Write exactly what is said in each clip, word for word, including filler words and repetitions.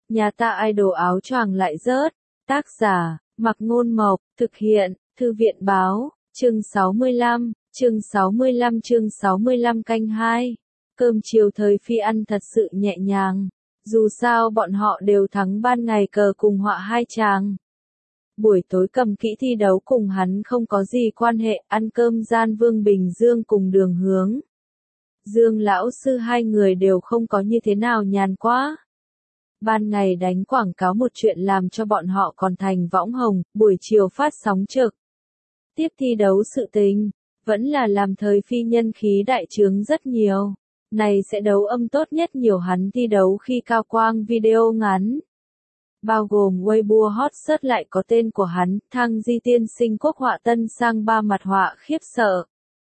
Nhà ta idol áo choàng lại rớt. Tác giả, Mạc Ngôn Mộc, thực hiện, Thư viện Báo, chương sáu mươi lăm, chương sáu mươi lăm chương sáu mươi lăm canh hai. Cơm chiều thời phi ăn thật sự nhẹ nhàng. Dù sao bọn họ đều thắng ban ngày cờ cùng họa hai chàng. Buổi tối Cầm Kỹ thi đấu cùng hắn không có gì quan hệ, ăn cơm gian Vương Bình Dương cùng Đường Hướng. Dương lão sư hai người đều không có như thế nào nhàn quá. Ban ngày đánh quảng cáo một chuyện làm cho bọn họ còn thành võng hồng, buổi chiều phát sóng trực. Tiếp thi đấu sự tình, vẫn là làm thời phi nhân khí đại trướng rất nhiều. Này sẽ đấu âm tốt nhất nhiều hắn thi đấu khi cao quang video ngắn. Bao gồm Weibo hot search lại có tên của hắn, Thăng Di tiên sinh quốc họa tân sang ba mặt họa khiếp sợ.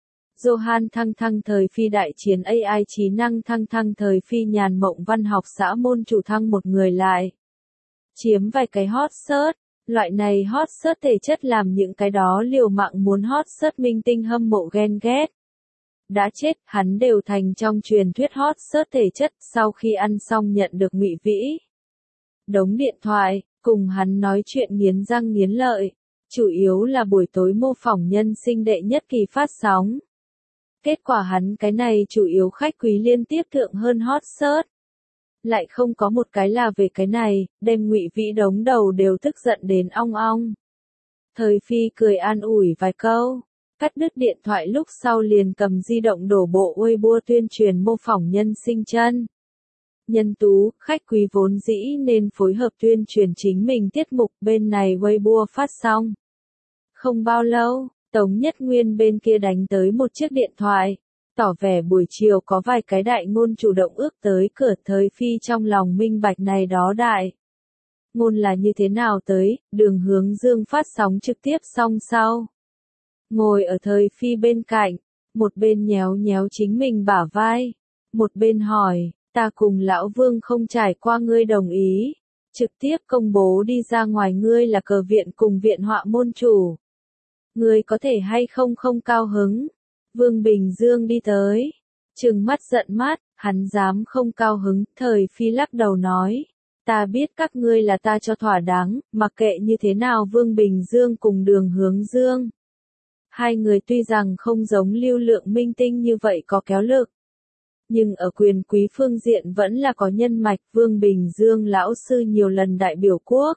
Johan Thăng Thăng thời phi đại chiến a i trí năng Thăng Thăng thời phi nhàn mộng văn học xã môn chủ thăng một người lại. Chiếm vài cái hot search, loại này hot search thể chất làm những cái đó liều mạng muốn hot search minh tinh hâm mộ ghen ghét. Đã chết, hắn đều thành trong truyền thuyết hot search thể chất sau khi ăn xong nhận được Ngụy Vĩ. Đống điện thoại, cùng hắn nói chuyện nghiến răng nghiến lợi, chủ yếu là buổi tối mô phỏng nhân sinh đệ nhất kỳ phát sóng. Kết quả hắn cái này chủ yếu khách quý liên tiếp thượng hơn hot search. Lại không có một cái là về cái này, đem Ngụy Vĩ đống đầu đều tức giận đến ong ong. Thời phi cười an ủi vài câu, cắt đứt điện thoại lúc sau liền cầm di động đổ bộ Weibo tuyên truyền mô phỏng nhân sinh chân. Nhân tú, khách quý vốn dĩ nên phối hợp tuyên truyền chính mình tiết mục bên này Weibo phát xong. Không bao lâu, Tống Nhất Nguyên bên kia đánh tới một chiếc điện thoại, tỏ vẻ buổi chiều có vài cái đại ngôn chủ động ước tới cửa thời phi trong lòng minh bạch này đó đại. Ngôn là như thế nào tới, Đường Hướng Dương phát sóng trực tiếp xong sau. Ngồi ở thời phi bên cạnh, một bên nhéo nhéo chính mình bả vai, một bên hỏi, ta cùng lão Vương không trải qua ngươi đồng ý, trực tiếp công bố đi ra ngoài ngươi là cờ viện cùng viện họa môn chủ. Ngươi có thể hay không không cao hứng. Vương Bình Dương đi tới, trừng mắt giận mát, hắn dám không cao hứng, thời phi lắc đầu nói. Ta biết các ngươi là ta cho thỏa đáng, mặc kệ như thế nào Vương Bình Dương cùng Đường Hướng Dương. Hai người tuy rằng không giống lưu lượng minh tinh như vậy có kéo lực. Nhưng ở quyền quý phương diện vẫn là có nhân mạch. Vương Bình Dương lão sư nhiều lần đại biểu quốc.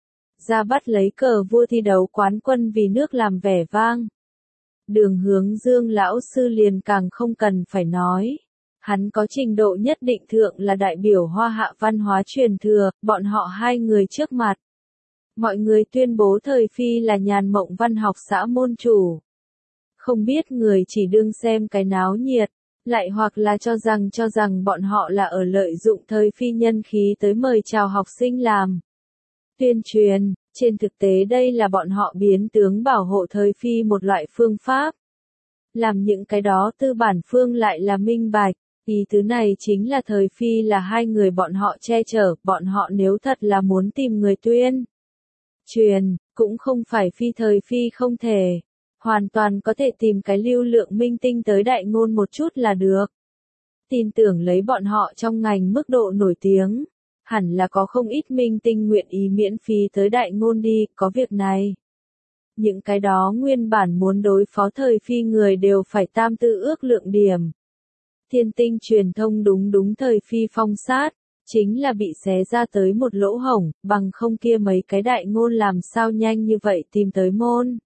Ra bắt lấy cờ vua thi đấu quán quân vì nước làm vẻ vang. Đường Hướng Dương lão sư liền càng không cần phải nói. Hắn có trình độ nhất định thượng là đại biểu hoa hạ văn hóa truyền thừa, bọn họ hai người trước mặt. Mọi người tuyên bố thời phi là nhàn mộng văn học xã môn chủ. Không biết người chỉ đương xem cái náo nhiệt, lại hoặc là cho rằng cho rằng bọn họ là ở lợi dụng thời phi nhân khí tới mời chào học sinh làm. Tuyên truyền, trên thực tế đây là bọn họ biến tướng bảo hộ thời phi một loại phương pháp. Làm những cái đó tư bản phương lại là minh bạch, ý tứ này chính là thời phi là hai người bọn họ che chở, bọn họ nếu thật là muốn tìm người tuyên truyền, cũng không phải phi thời phi không thể. Hoàn toàn có thể tìm cái lưu lượng minh tinh tới đại ngôn một chút là được. Tin tưởng lấy bọn họ trong ngành mức độ nổi tiếng, hẳn là có không ít minh tinh nguyện ý miễn phí tới đại ngôn đi, có việc này. Những cái đó nguyên bản muốn đối phó thời phi người đều phải tam tư ước lượng điểm. Thiên tinh truyền thông đúng đúng thời phi phong sát, chính là bị xé ra tới một lỗ hổng, bằng không kia mấy cái đại ngôn làm sao nhanh như vậy tìm tới môn.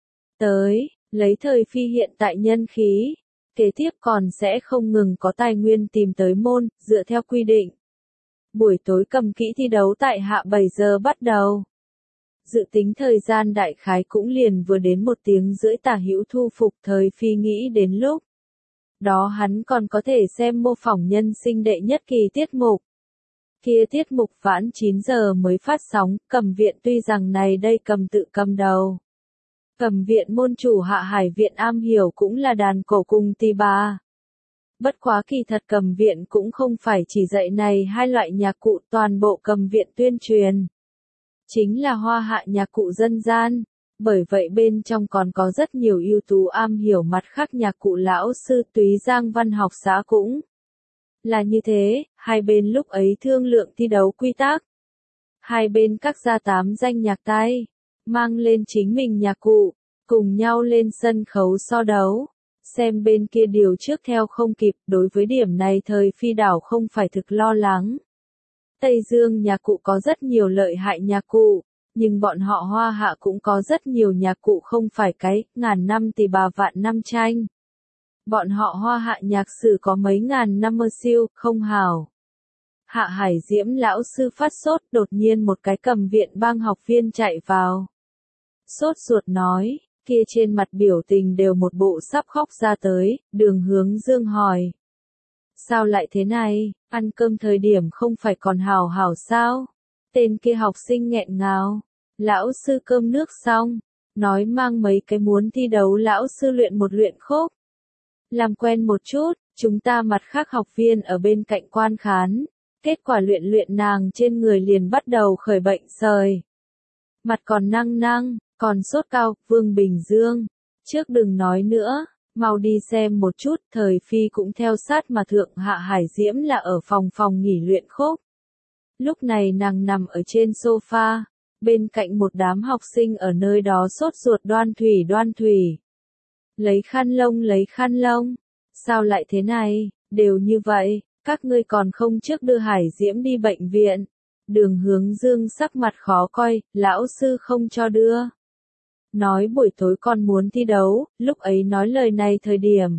Tới, lấy thời phi hiện tại nhân khí, kế tiếp còn sẽ không ngừng có tài nguyên tìm tới môn, dựa theo quy định. Buổi tối Cầm Kỹ thi đấu tại hạ bảy giờ bắt đầu. Dự tính thời gian đại khái cũng liền vừa đến một tiếng rưỡi tả hữu thu phục thời phi nghĩ đến lúc. Đó hắn còn có thể xem mô phỏng nhân sinh đệ nhất kỳ tiết mục. Kia tiết mục vãn chín giờ mới phát sóng, Cầm viện tuy rằng này đây cầm tự cầm đầu. Cầm viện môn chủ Hạ Hải viện am hiểu cũng là đàn cổ cùng tỳ bà. Bất quá kỳ thật Cầm viện cũng không phải chỉ dạy này hai loại nhạc cụ, toàn bộ Cầm viện tuyên truyền. Chính là hoa hạ nhạc cụ dân gian, bởi vậy bên trong còn có rất nhiều ưu tú am hiểu mặt khác nhạc cụ lão sư Túy Giang văn học xã cũng. Là như thế, hai bên lúc ấy thương lượng thi đấu quy tắc. Hai bên cắt ra tám danh nhạc tay, mang lên chính mình nhạc cụ, cùng nhau lên sân khấu so đấu. Xem bên kia điều trước theo không kịp, đối với điểm này thời phi đảo không phải thực lo lắng. Tây Dương nhạc cụ có rất nhiều lợi hại nhạc cụ, nhưng bọn họ Hoa Hạ cũng có rất nhiều nhạc cụ không phải cái, ngàn năm thì bà vạn năm tranh. Bọn họ Hoa Hạ nhạc sử có mấy ngàn năm mơ siêu, không hảo. Hạ Hải Diễm lão sư phát sốt, đột nhiên một cái cầm viện bang học viên chạy vào. Sốt ruột nói, kia trên mặt biểu tình đều một bộ sắp khóc ra tới, Đường Hướng Dương hỏi. Sao lại thế này, ăn cơm thời điểm không phải còn hào hảo sao? Tên kia học sinh nghẹn ngào. Lão sư cơm nước xong, nói mang mấy cái muốn thi đấu lão sư luyện một luyện khúc. Làm quen một chút, chúng ta mặt khác học viên ở bên cạnh quan khán. Kết quả luyện luyện nàng trên người liền bắt đầu khởi bệnh sời. Mặt còn năng năng, còn sốt cao, Vương Bình Dương. Trước đừng nói nữa, mau đi xem một chút, thời phi cũng theo sát mà thượng Hạ Hải Diễm là ở phòng phòng nghỉ luyện khúc. Lúc này nàng nằm ở trên sofa, bên cạnh một đám học sinh ở nơi đó sốt ruột đoan thủy đoan thủy. Lấy khăn lông lấy khăn lông, sao lại thế này, đều như vậy. Các ngươi còn không trước đưa Hải Diễm đi bệnh viện. Đường Hướng Dương sắc mặt khó coi, lão sư không cho đưa. Nói buổi tối con muốn thi đấu, lúc ấy nói lời này thời điểm.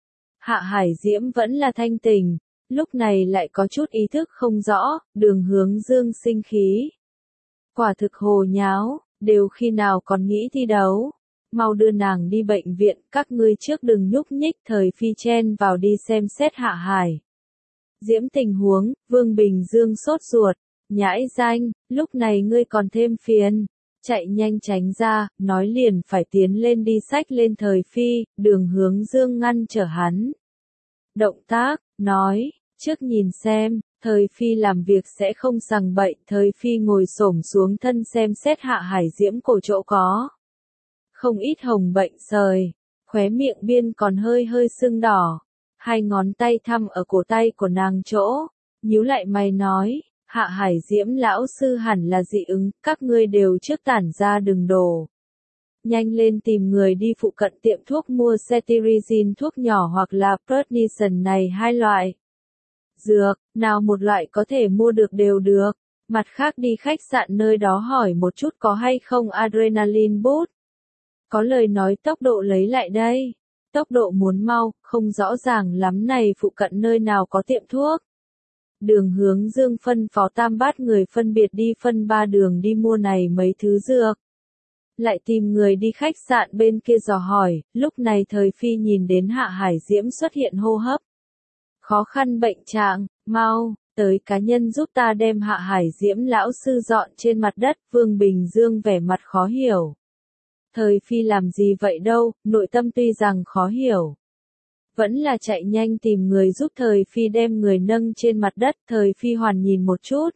Hạ Hải Diễm vẫn là thanh tỉnh, lúc này lại có chút ý thức không rõ, Đường Hướng Dương sinh khí. Quả thực hồ nháo, đều khi nào còn nghĩ thi đấu. Mau đưa nàng đi bệnh viện, các ngươi trước đừng nhúc nhích, thời phi chen vào đi xem xét Hạ Hải Diễm tình huống. Vương Bình Dương sốt ruột, nhãi danh, lúc này ngươi còn thêm phiền, chạy nhanh tránh ra, nói liền phải tiến lên đi xách lên thời phi, Đường Hướng Dương ngăn trở hắn. Động tác, nói, trước nhìn xem, thời phi làm việc sẽ không sằng bậy, thời phi ngồi xổm xuống thân xem xét Hạ Hải Diễm cổ chỗ có không ít hồng bệnh sời, khóe miệng biên còn hơi hơi sưng đỏ. Hai ngón tay thăm ở cổ tay của nàng chỗ, nhíu lại mày nói, Hạ Hải Diễm lão sư hẳn là dị ứng, các ngươi đều trước tản ra đừng đổ. Nhanh lên tìm người đi phụ cận tiệm thuốc mua cetirizine thuốc nhỏ hoặc là prednisone này hai loại. Dược, nào một loại có thể mua được đều được, mặt khác đi khách sạn nơi đó hỏi một chút có hay không adrenaline boost. Có lời nói tốc độ lấy lại đây. Tốc độ muốn mau, không rõ ràng lắm này phụ cận nơi nào có tiệm thuốc. Đường Hướng Dương phân phó tam bát người phân biệt đi phân ba đường đi mua này mấy thứ dược. Lại tìm người đi khách sạn bên kia dò hỏi, lúc này thời phi nhìn đến Hạ Hải Diễm xuất hiện hô hấp. Khó khăn bệnh trạng, mau, tới cá nhân giúp ta đem Hạ Hải Diễm lão sư dọn trên mặt đất, Vương Bình Dương vẻ mặt khó hiểu. Thời phi làm gì vậy đâu, nội tâm tuy rằng khó hiểu. Vẫn là chạy nhanh tìm người giúp thời phi đem người nâng trên mặt đất, thời phi hoàn nhìn một chút.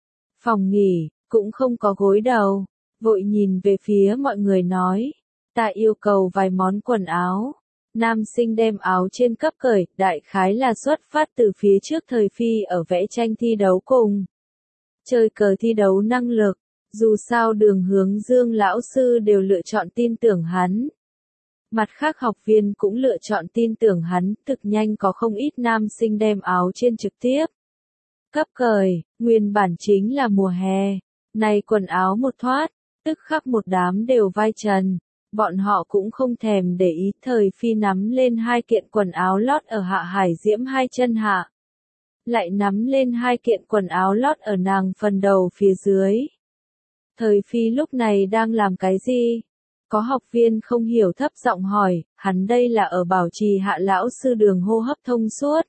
Phòng nghỉ, cũng không có gối đầu, vội nhìn về phía mọi người nói. Ta yêu cầu vài món quần áo. Nam sinh đem áo trên cấp cởi, đại khái là xuất phát từ phía trước thời phi ở vẽ tranh thi đấu cùng. Chơi cờ thi đấu năng lực. Dù sao Đường Hướng Dương lão sư đều lựa chọn tin tưởng hắn. Mặt khác học viên cũng lựa chọn tin tưởng hắn, thực nhanh có không ít nam sinh đem áo trên trực tiếp. Cấp cởi, nguyên bản chính là mùa hè. Này quần áo một thoát, tức khắc một đám đều vai trần. Bọn họ cũng không thèm để ý, thời phi nắm lên hai kiện quần áo lót ở Hạ Hải Diễm hai chân hạ. Lại nắm lên hai kiện quần áo lót ở nàng phần đầu phía dưới. Thời phi lúc này đang làm cái gì? Có học viên không hiểu thấp giọng hỏi, hắn đây là ở bảo trì Hạ lão sư đường hô hấp thông suốt.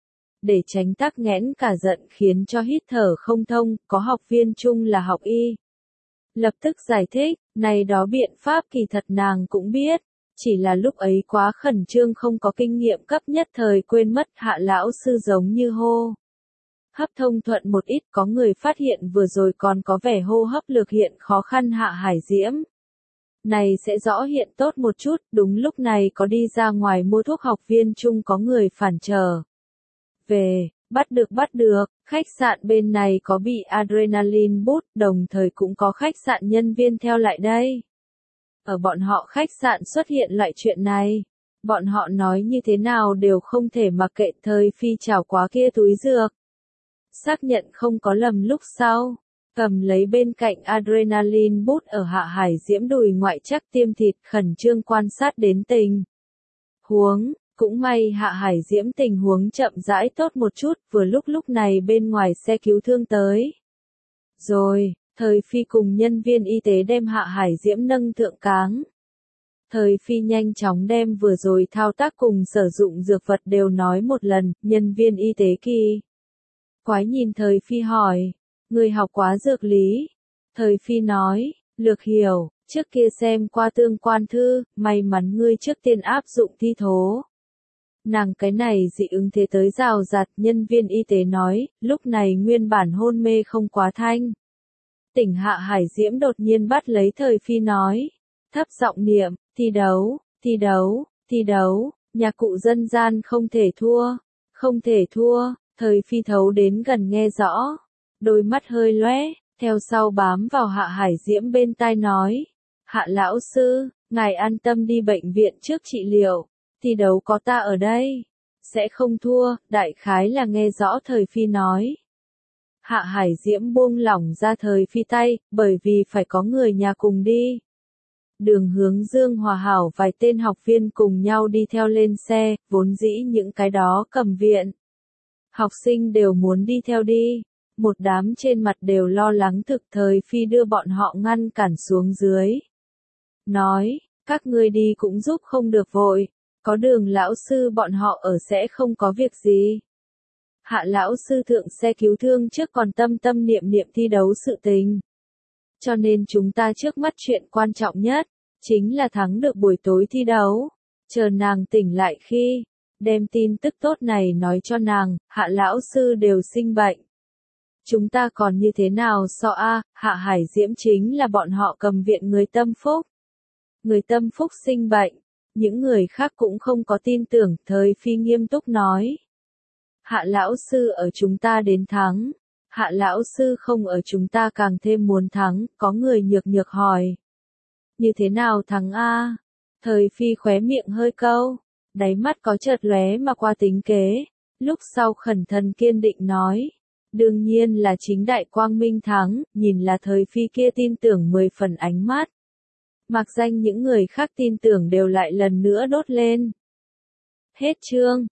Để tránh tắc nghẽn cả giận khiến cho hít thở không thông, có học viên chung là học y. Lập tức giải thích, này đó biện pháp kỳ thật nàng cũng biết, chỉ là lúc ấy quá khẩn trương không có kinh nghiệm cấp nhất thời quên mất Hạ lão sư giống như hô. Hấp thông thuận một ít, có người phát hiện vừa rồi còn có vẻ hô hấp lực hiện khó khăn Hạ Hải Diễm. Này sẽ rõ hiện tốt một chút, đúng lúc này có đi ra ngoài mua thuốc học viên chung có người phản trở về, Bắt được bắt được, khách sạn bên này có bị adrenaline boost, đồng thời cũng có khách sạn nhân viên theo lại đây. Ở bọn họ khách sạn xuất hiện loại chuyện này. Bọn họ nói như thế nào đều không thể mặc kệ Thời Phi chảo quá kia túi dược. Xác nhận không có lầm lúc sau, cầm lấy bên cạnh adrenaline boost ở Hạ Hải Diễm đùi ngoại chắc tiêm thịt khẩn trương quan sát đến tình huống. Cũng may Hạ Hải Diễm tình huống chậm rãi tốt một chút, vừa lúc lúc này bên ngoài xe cứu thương tới. Rồi, Thời Phi cùng nhân viên y tế đem Hạ Hải Diễm nâng thượng cáng. Thời Phi nhanh chóng đem vừa rồi thao tác cùng sử dụng dược vật đều nói một lần, nhân viên y tế kỳ quái nhìn Thời Phi hỏi, người học quá dược lý. Thời Phi nói, lược hiểu, trước kia xem qua tương quan thư, may mắn ngươi trước tiên áp dụng thi thố. Nàng cái này dị ứng thế tới rào rạt, nhân viên y tế nói, lúc này nguyên bản hôn mê không quá thanh. Tỉnh Hạ Hải Diễm đột nhiên bắt lấy Thời Phi nói, thấp giọng niệm, thi đấu, thi đấu, thi đấu, nhạc cụ dân gian không thể thua, không thể thua. Thời Phi thấu đến gần nghe rõ, đôi mắt hơi lóe, theo sau bám vào Hạ Hải Diễm bên tai nói, Hạ lão sư, ngài an tâm đi bệnh viện trước trị liệu, thi đấu có ta ở đây, sẽ không thua, đại khái là nghe rõ Thời Phi nói. Hạ Hải Diễm buông lỏng ra Thời Phi tay, bởi vì phải có người nhà cùng đi. Đường hướng Dương Hòa Hảo vài tên học viên cùng nhau đi theo lên xe, vốn dĩ những cái đó cầm viện. Học sinh đều muốn đi theo đi, một đám trên mặt đều lo lắng thực. Thời Phi đưa bọn họ ngăn cản xuống dưới. Nói, các ngươi đi cũng giúp không được vội, có Đường lão sư bọn họ ở sẽ không có việc gì. Hạ lão sư thượng xe cứu thương trước còn tâm tâm niệm niệm thi đấu sự tình. Cho nên chúng ta trước mắt chuyện quan trọng nhất, chính là thắng được buổi tối thi đấu. Chờ nàng tỉnh lại khi, đem tin tức tốt này nói cho nàng, Hạ lão sư đều sinh bệnh. Chúng ta còn như thế nào so a, Hạ Hải Diễm chính là bọn họ cầm viện người tâm phúc. Người tâm phúc sinh bệnh, những người khác cũng không có tin tưởng. Thời Phi nghiêm túc nói. Hạ lão sư ở chúng ta đến thắng, Hạ lão sư không ở chúng ta càng thêm muốn thắng. Có người nhược nhược hỏi, như thế nào thắng a? Thời Phi khóe miệng hơi câu, đáy mắt có chợt lóe mà qua tính kế, lúc sau khẩn thần kiên định nói, đương nhiên là chính đại quang minh thắng. Nhìn là Thời Phi kia tin tưởng mười phần ánh mắt, mặc danh những người khác tin tưởng đều lại lần nữa đốt lên. Hết chương.